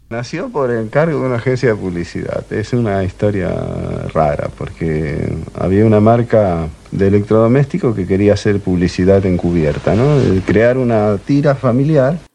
Nació por encargo de una agencia de publicidad. Es una historia rara porque había una marca de electrodoméstico que quería hacer publicidad encubierta, ¿no? Crear una tira familiar